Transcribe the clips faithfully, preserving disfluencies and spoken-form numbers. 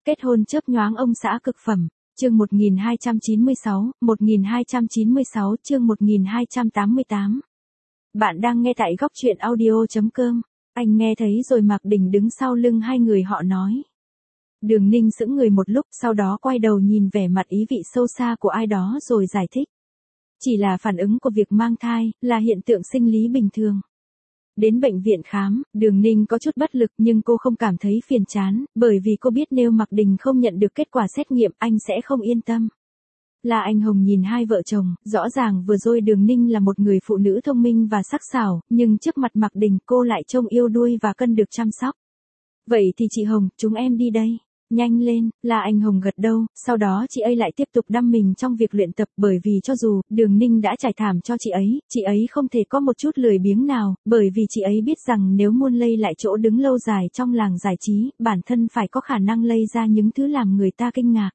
Kết hôn chớp nhoáng ông xã cực phẩm, chương một nghìn hai trăm chín mươi sáu, một nghìn hai trăm chín mươi sáu chương một nghìn hai trăm tám mươi tám. Bạn đang nghe tại góc truyện audio.com, anh nghe thấy rồi Mạc Đình đứng sau lưng hai người họ nói. Đường Ninh sững người một lúc sau đó quay đầu nhìn vẻ mặt ý vị sâu xa của ai đó rồi giải thích. Chỉ là phản ứng của việc mang thai, là hiện tượng sinh lý bình thường. Đến bệnh viện khám, Đường Ninh có chút bất lực nhưng cô không cảm thấy phiền chán, bởi vì cô biết nếu Mạc Đình không nhận được kết quả xét nghiệm anh sẽ không yên tâm. La Anh Hồng nhìn hai vợ chồng, rõ ràng vừa rồi Đường Ninh là một người phụ nữ thông minh và sắc sảo, nhưng trước mặt Mạc Đình cô lại trông yêu đuôi và cần được chăm sóc. Vậy thì chị Hồng, chúng em đi đây. Nhanh lên, La Anh Hồng gật đầu, sau đó chị ấy lại tiếp tục đắm mình trong việc luyện tập bởi vì cho dù Đường Ninh đã trải thảm cho chị ấy, chị ấy không thể có một chút lười biếng nào, bởi vì chị ấy biết rằng nếu muốn lây lại chỗ đứng lâu dài trong làng giải trí, bản thân phải có khả năng lây ra những thứ làm người ta kinh ngạc.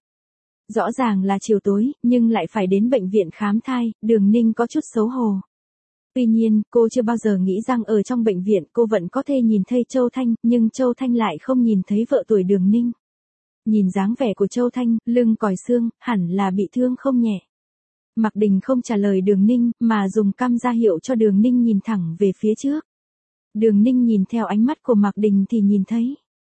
Rõ ràng là chiều tối, nhưng lại phải đến bệnh viện khám thai, Đường Ninh có chút xấu hổ. Tuy nhiên, cô chưa bao giờ nghĩ rằng ở trong bệnh viện cô vẫn có thể nhìn thấy Châu Thanh, nhưng Châu Thanh lại không nhìn thấy vợ tuổi Đường Ninh. Nhìn dáng vẻ của Châu Thanh, lưng còi xương, hẳn là bị thương không nhẹ. Mạc Đình không trả lời Đường Ninh, mà dùng cằm ra hiệu cho Đường Ninh nhìn thẳng về phía trước. Đường Ninh nhìn theo ánh mắt của Mạc Đình thì nhìn thấy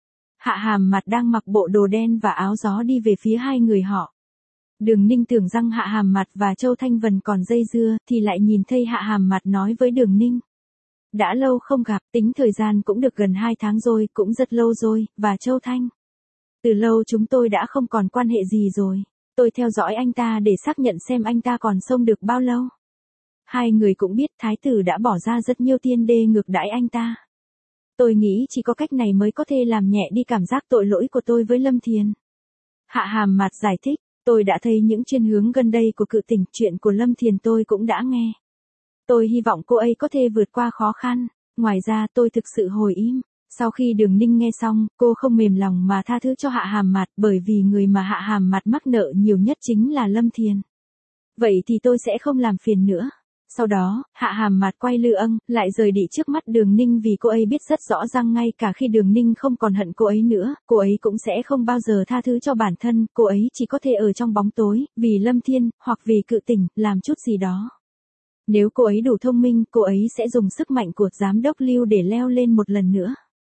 Hạ Hàm Mạt đang mặc bộ đồ đen và áo gió đi về phía hai người họ. Đường Ninh tưởng rằng Hạ Hàm Mạt và Châu Thanh Vân còn dây dưa, thì lại nhìn thấy Hạ Hàm Mạt nói với Đường Ninh. Đã lâu không gặp, tính thời gian cũng được gần hai tháng rồi, cũng rất lâu rồi, và Châu Thanh. Từ lâu chúng tôi đã không còn quan hệ gì rồi. Tôi theo dõi anh ta để xác nhận xem anh ta còn sống được bao lâu. Hai người cũng biết thái tử đã bỏ ra rất nhiều tiền để ngược đãi anh ta. Tôi nghĩ chỉ có cách này mới có thể làm nhẹ đi cảm giác tội lỗi của tôi với Lâm Thiền. Hạ Hàm Mạt giải thích, tôi đã thấy những chuyên hướng gần đây của cự tỉnh, chuyện của Lâm Thiền tôi cũng đã nghe. Tôi hy vọng cô ấy có thể vượt qua khó khăn. Ngoài ra tôi thực sự hồi im. Sau khi Đường Ninh nghe xong, cô không mềm lòng mà tha thứ cho Hạ Hàm Mạt, bởi vì người mà Hạ Hàm Mạt mắc nợ nhiều nhất chính là Lâm Thiền. Vậy thì tôi sẽ không làm phiền nữa. Sau đó, Hạ Hàm Mạt quay lư âng, lại rời đi trước mắt Đường Ninh vì cô ấy biết rất rõ ràng ngay cả khi Đường Ninh không còn hận cô ấy nữa, cô ấy cũng sẽ không bao giờ tha thứ cho bản thân, cô ấy chỉ có thể ở trong bóng tối, vì Lâm Thiên, hoặc vì cự tỉnh, làm chút gì đó. Nếu cô ấy đủ thông minh, cô ấy sẽ dùng sức mạnh của giám đốc Lưu để leo lên một lần nữa.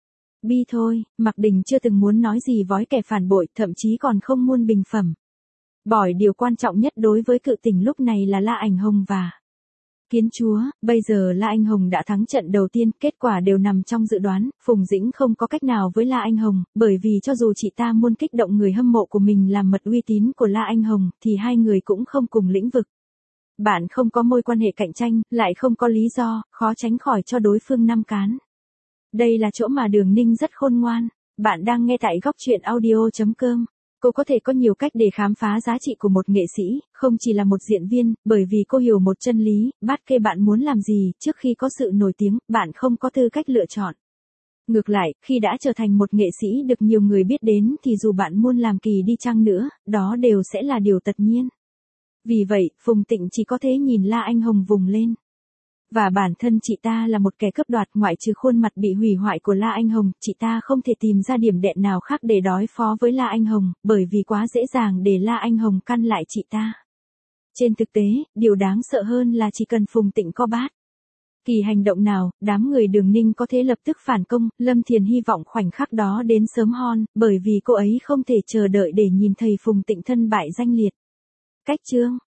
Bi thôi, Mạc Đình chưa từng muốn nói gì với kẻ phản bội, thậm chí còn không muốn bình phẩm. Bởi điều quan trọng nhất đối với cự tỉnh lúc này là La Anh Hồng và Kiến Chúa. Bây giờ La Anh Hồng đã thắng trận đầu tiên, kết quả đều nằm trong dự đoán. Phùng Dĩnh không có cách nào với La Anh Hồng, bởi vì cho dù chị ta muốn kích động người hâm mộ của mình làm mật uy tín của La Anh Hồng, thì hai người cũng không cùng lĩnh vực. Bạn không có mối quan hệ cạnh tranh, lại không có lý do, khó tránh khỏi cho đối phương năm cán. Đây là chỗ mà Đường Ninh rất khôn ngoan. Bạn đang nghe tại góc truyện audio.com. Cô có thể có nhiều cách để khám phá giá trị của một nghệ sĩ, không chỉ là một diễn viên, bởi vì cô hiểu một chân lý, bất kể bạn muốn làm gì, trước khi có sự nổi tiếng, bạn không có tư cách lựa chọn. Ngược lại, khi đã trở thành một nghệ sĩ được nhiều người biết đến thì dù bạn muốn làm kỳ đi chăng nữa, đó đều sẽ là điều tất nhiên. Vì vậy, Phùng Tịnh chỉ có thể nhìn La Anh Hồng vùng lên. Và bản thân chị ta là một kẻ cướp đoạt, ngoại trừ khuôn mặt bị hủy hoại của La Anh Hồng, chị ta không thể tìm ra điểm đệm nào khác để đối phó với La Anh Hồng, bởi vì quá dễ dàng để La Anh Hồng căn lại chị ta. Trên thực tế, điều đáng sợ hơn là chỉ cần Phùng Tịnh co bát kỳ hành động nào, đám người Đường Ninh có thể lập tức phản công. Lâm Thiền hy vọng khoảnh khắc đó đến sớm hơn, bởi vì cô ấy không thể chờ đợi để nhìn thấy Phùng Tịnh thân bại danh liệt. Cách chương